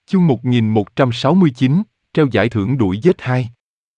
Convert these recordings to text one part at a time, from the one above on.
Chương 1169, treo giải thưởng đuổi giết 2.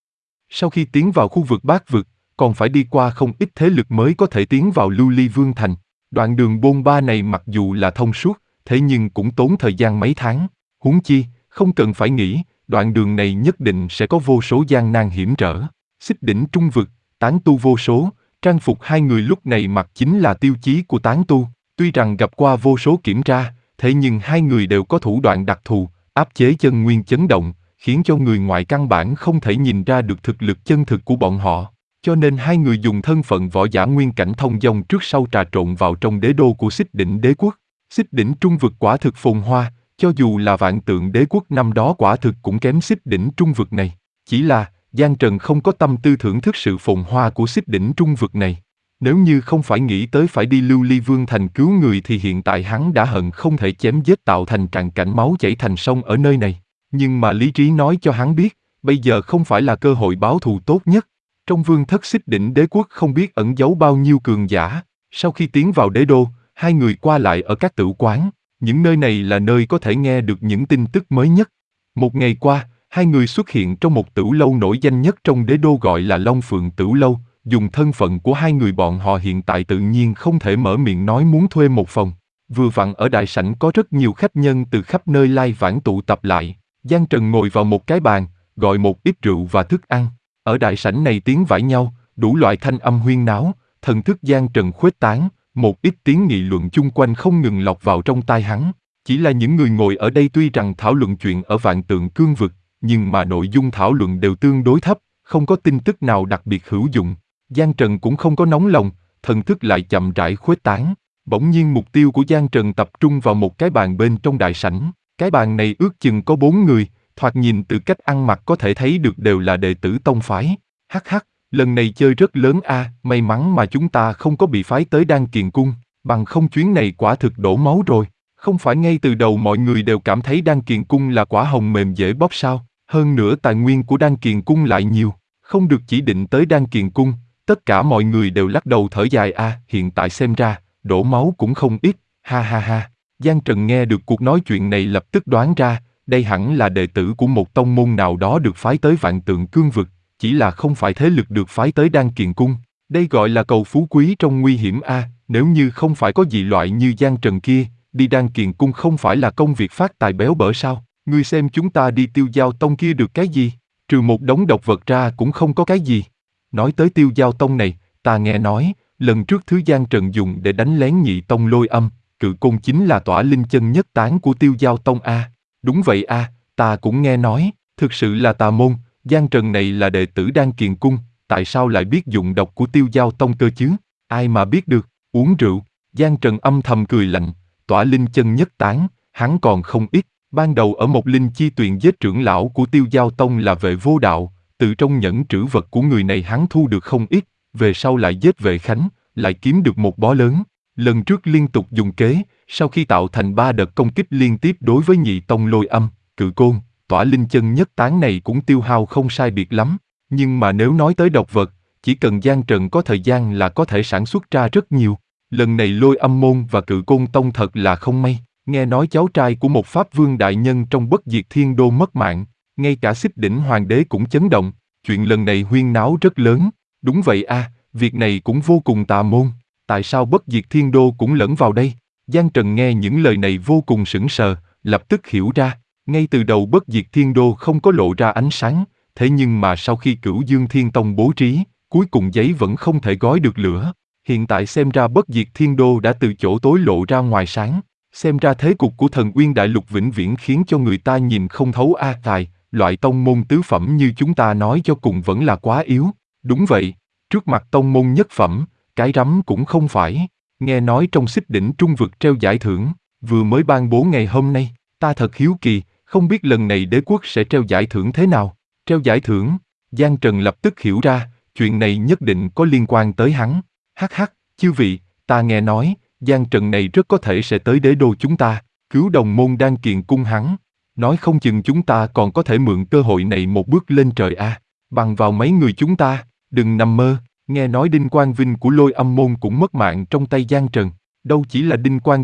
Sau khi tiến vào khu vực Bát Vực, còn phải đi qua không ít thế lực mới có thể tiến vào Lưu Ly Vương Thành. Đoạn đường bôn ba này mặc dù là thông suốt, thế nhưng cũng tốn thời gian mấy tháng. Huống chi, không cần phải nghĩ, đoạn đường này nhất định sẽ có vô số gian nan hiểm trở. Xích đỉnh trung vực, tán tu vô số, trang phục hai người lúc này mặc chính là tiêu chí của tán tu. Tuy rằng gặp qua vô số kiểm tra, thế nhưng hai người đều có thủ đoạn đặc thù, áp chế chân nguyên chấn động, khiến cho người ngoài căn bản không thể nhìn ra được thực lực chân thực của bọn họ. Cho nên hai người dùng thân phận võ giả nguyên cảnh thông dong trước sau trà trộn vào trong đế đô của Xích Đỉnh Đế quốc. Xích Đỉnh Trung vực quả thực phồn hoa, cho dù là Vạn Tượng Đế quốc năm đó quả thực cũng kém Xích Đỉnh Trung vực này. Chỉ là, Giang Trần không có tâm tư thưởng thức sự phồn hoa của Xích Đỉnh Trung vực này. Nếu như không phải nghĩ tới phải đi Lưu Ly Vương Thành cứu người thì hiện tại hắn đã hận không thể chém giết tạo thành tràng cảnh máu chảy thành sông ở nơi này. Nhưng mà lý trí nói cho hắn biết, bây giờ không phải là cơ hội báo thù tốt nhất. Trong vương thất Xích Đỉnh Đế quốc không biết ẩn giấu bao nhiêu cường giả. Sau khi tiến vào đế đô, hai người qua lại ở các tửu quán. Những nơi này là nơi có thể nghe được những tin tức mới nhất. Một ngày qua, hai người xuất hiện trong một tửu lâu nổi danh nhất trong đế đô gọi là Long Phượng Tửu Lâu. Dùng thân phận của hai người bọn họ hiện tại tự nhiên không thể mở miệng nói muốn thuê một phòng. Vừa vặn ở đại sảnh có rất nhiều khách nhân từ khắp nơi lai vãng tụ tập lại. Giang Trần ngồi vào một cái bàn, gọi một ít rượu và thức ăn. Ở đại sảnh này tiếng vãi nhau, đủ loại thanh âm huyên náo, thần thức Giang Trần khuếch tán, một ít tiếng nghị luận chung quanh không ngừng lọt vào trong tai hắn. Chỉ là những người ngồi ở đây tuy rằng thảo luận chuyện ở Vạn Tượng Cương vực, nhưng mà nội dung thảo luận đều tương đối thấp, không có tin tức nào đặc biệt hữu dụng. Giang Trần cũng không có nóng lòng, thần thức lại chậm rãi khuếch tán. Bỗng nhiên mục tiêu của Giang Trần tập trung vào một cái bàn bên trong đại sảnh. Cái bàn này ước chừng có 4 người, thoạt nhìn từ cách ăn mặc có thể thấy được đều là đệ tử tông phái. Hắc hắc, lần này chơi rất lớn a, may mắn mà chúng ta không có bị phái tới Đan Kiền Cung, bằng không chuyến này quả thực đổ máu rồi. Không phải ngay từ đầu mọi người đều cảm thấy Đan Kiền Cung là quả hồng mềm dễ bóp sao? Hơn nữa tài nguyên của Đan Kiền Cung lại nhiều, không được chỉ định tới Đan Kiền Cung. Tất cả mọi người đều lắc đầu thở dài a, hiện tại xem ra, đổ máu cũng không ít, ha ha ha. Giang Trần nghe được cuộc nói chuyện này lập tức đoán ra, đây hẳn là đệ tử của một tông môn nào đó được phái tới Vạn Tượng Cương vực, chỉ là không phải thế lực được phái tới Đan Kiền Cung. Đây gọi là cầu phú quý trong nguy hiểm a, nếu như không phải có dị loại như Giang Trần kia, đi Đan Kiền Cung không phải là công việc phát tài béo bở sao? Ngươi xem chúng ta đi Tiêu Giao Tông kia được cái gì? Trừ một đống độc vật ra cũng không có cái gì. Nói tới Tiêu Giao Tông này, ta nghe nói, lần trước thứ Giang Trần dùng để đánh lén Nhị Tông Lôi Âm, Cự Côn chính là tỏa linh chân nhất tán của Tiêu Giao Tông a. Đúng vậy a, ta cũng nghe nói, thực sự là tà môn, Giang Trần này là đệ tử Đan Kiền Cung, tại sao lại biết dụng độc của Tiêu Giao Tông cơ chứ? Ai mà biết được, uống rượu, Giang Trần âm thầm cười lạnh, tỏa linh chân nhất tán, hắn còn không ít, ban đầu ở một linh chi tuyền giết trưởng lão của Tiêu Giao Tông là Vệ Vô Đạo. Từ trong nhẫn trữ vật của người này hắn thu được không ít, về sau lại giết Vệ Khánh, lại kiếm được một bó lớn. Lần trước liên tục dùng kế, sau khi tạo thành 3 đợt công kích liên tiếp đối với Nhị Tông Lôi Âm, Cự Côn, tỏa linh chân nhất tán này cũng tiêu hao không sai biệt lắm. Nhưng mà nếu nói tới độc vật, chỉ cần Giang Trần có thời gian là có thể sản xuất ra rất nhiều. Lần này Lôi Âm Môn và Cự Côn Tông thật là không may, nghe nói cháu trai của một Pháp Vương đại nhân trong Bất Diệt Thiên Đô mất mạng. Ngay cả Xích Đỉnh Hoàng đế cũng chấn động, chuyện lần này huyên náo rất lớn. Đúng vậy a, việc này cũng vô cùng tà môn, tại sao Bất Diệt Thiên Đô cũng lẫn vào đây? Giang Trần nghe những lời này vô cùng sững sờ, lập tức hiểu ra, ngay từ đầu Bất Diệt Thiên Đô không có lộ ra ánh sáng, thế nhưng mà sau khi Cửu Dương Thiên Tông bố trí, cuối cùng giấy vẫn không thể gói được lửa. Hiện tại xem ra Bất Diệt Thiên Đô đã từ chỗ tối lộ ra ngoài sáng, xem ra thế cục của Thần Uyên Đại Lục vĩnh viễn khiến cho người ta nhìn không thấu a. Tài, loại tông môn tứ phẩm như chúng ta nói cho cùng vẫn là quá yếu. Đúng vậy, trước mặt tông môn nhất phẩm, cái rắm cũng không phải. Nghe nói trong Xích Đỉnh Trung vực treo giải thưởng, vừa mới ban bố ngày hôm nay, ta thật hiếu kỳ, không biết lần này đế quốc sẽ treo giải thưởng thế nào. Treo giải thưởng, Giang Trần lập tức hiểu ra, chuyện này nhất định có liên quan tới hắn. Hắc hắc, chư vị, ta nghe nói, Giang Trần này rất có thể sẽ tới đế đô chúng ta, cứu đồng môn Đan Kiền Cung hắn. Nói không chừng chúng ta còn có thể mượn cơ hội này một bước lên trời a. Bằng vào mấy người chúng ta, đừng nằm mơ. Nghe nói Đinh Quang Vinh của Lôi Âm Môn cũng mất mạng trong tay Giang Trần. Đâu chỉ là Đinh Quang Vinh,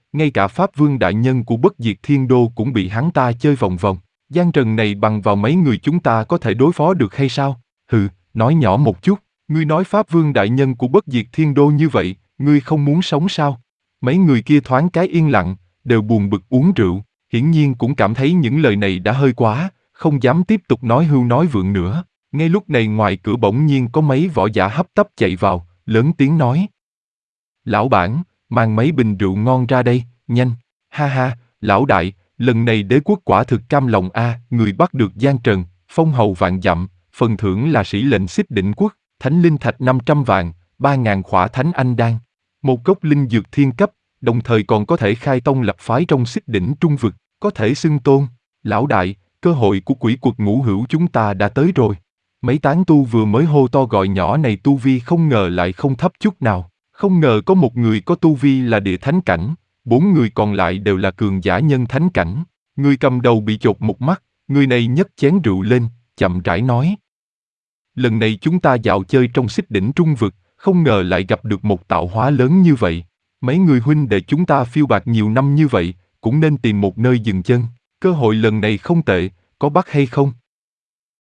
ngay cả Pháp Vương đại nhân của Bất Diệt Thiên Đô cũng bị hắn ta chơi vòng vòng. Giang Trần này bằng vào mấy người chúng ta có thể đối phó được hay sao? Hừ, nói nhỏ một chút, ngươi nói Pháp Vương đại nhân của Bất Diệt Thiên Đô như vậy, ngươi không muốn sống sao? Mấy người kia thoáng cái yên lặng, đều buồn bực uống rượu, hiển nhiên cũng cảm thấy những lời này đã hơi quá, không dám tiếp tục nói hưu nói vượng nữa. Ngay lúc này ngoài cửa bỗng nhiên có mấy võ giả hấp tấp chạy vào, lớn tiếng nói. Lão bản, mang mấy bình rượu ngon ra đây, nhanh. Ha ha, lão đại, lần này đế quốc quả thực cam lòng người bắt được Giang Trần, phong hầu vạn dặm, phần thưởng là sĩ lệnh Xích Đỉnh Quốc, thánh linh thạch 500 vạn, 3.000 khỏa thánh anh đan, một cốc linh dược thiên cấp, đồng thời còn có thể khai tông lập phái trong Xích Đỉnh Trung vực, có thể xưng tôn. Lão đại, cơ hội của quỷ quật ngũ hữu chúng ta đã tới rồi. Mấy tán tu vừa mới hô to gọi nhỏ này tu vi không ngờ lại không thấp chút nào. Không ngờ có một người có tu vi là địa thánh cảnh, 4 người còn lại đều là cường giả nhân thánh cảnh. Người cầm đầu bị chột một mắt, người này nhấc chén rượu lên, chậm rãi nói. Lần này chúng ta dạo chơi trong Xích Đỉnh Trung vực, không ngờ lại gặp được một tạo hóa lớn như vậy. Mấy người huynh đệ chúng ta phiêu bạt nhiều năm như vậy, cũng nên tìm một nơi dừng chân. Cơ hội lần này không tệ, có bắt hay không?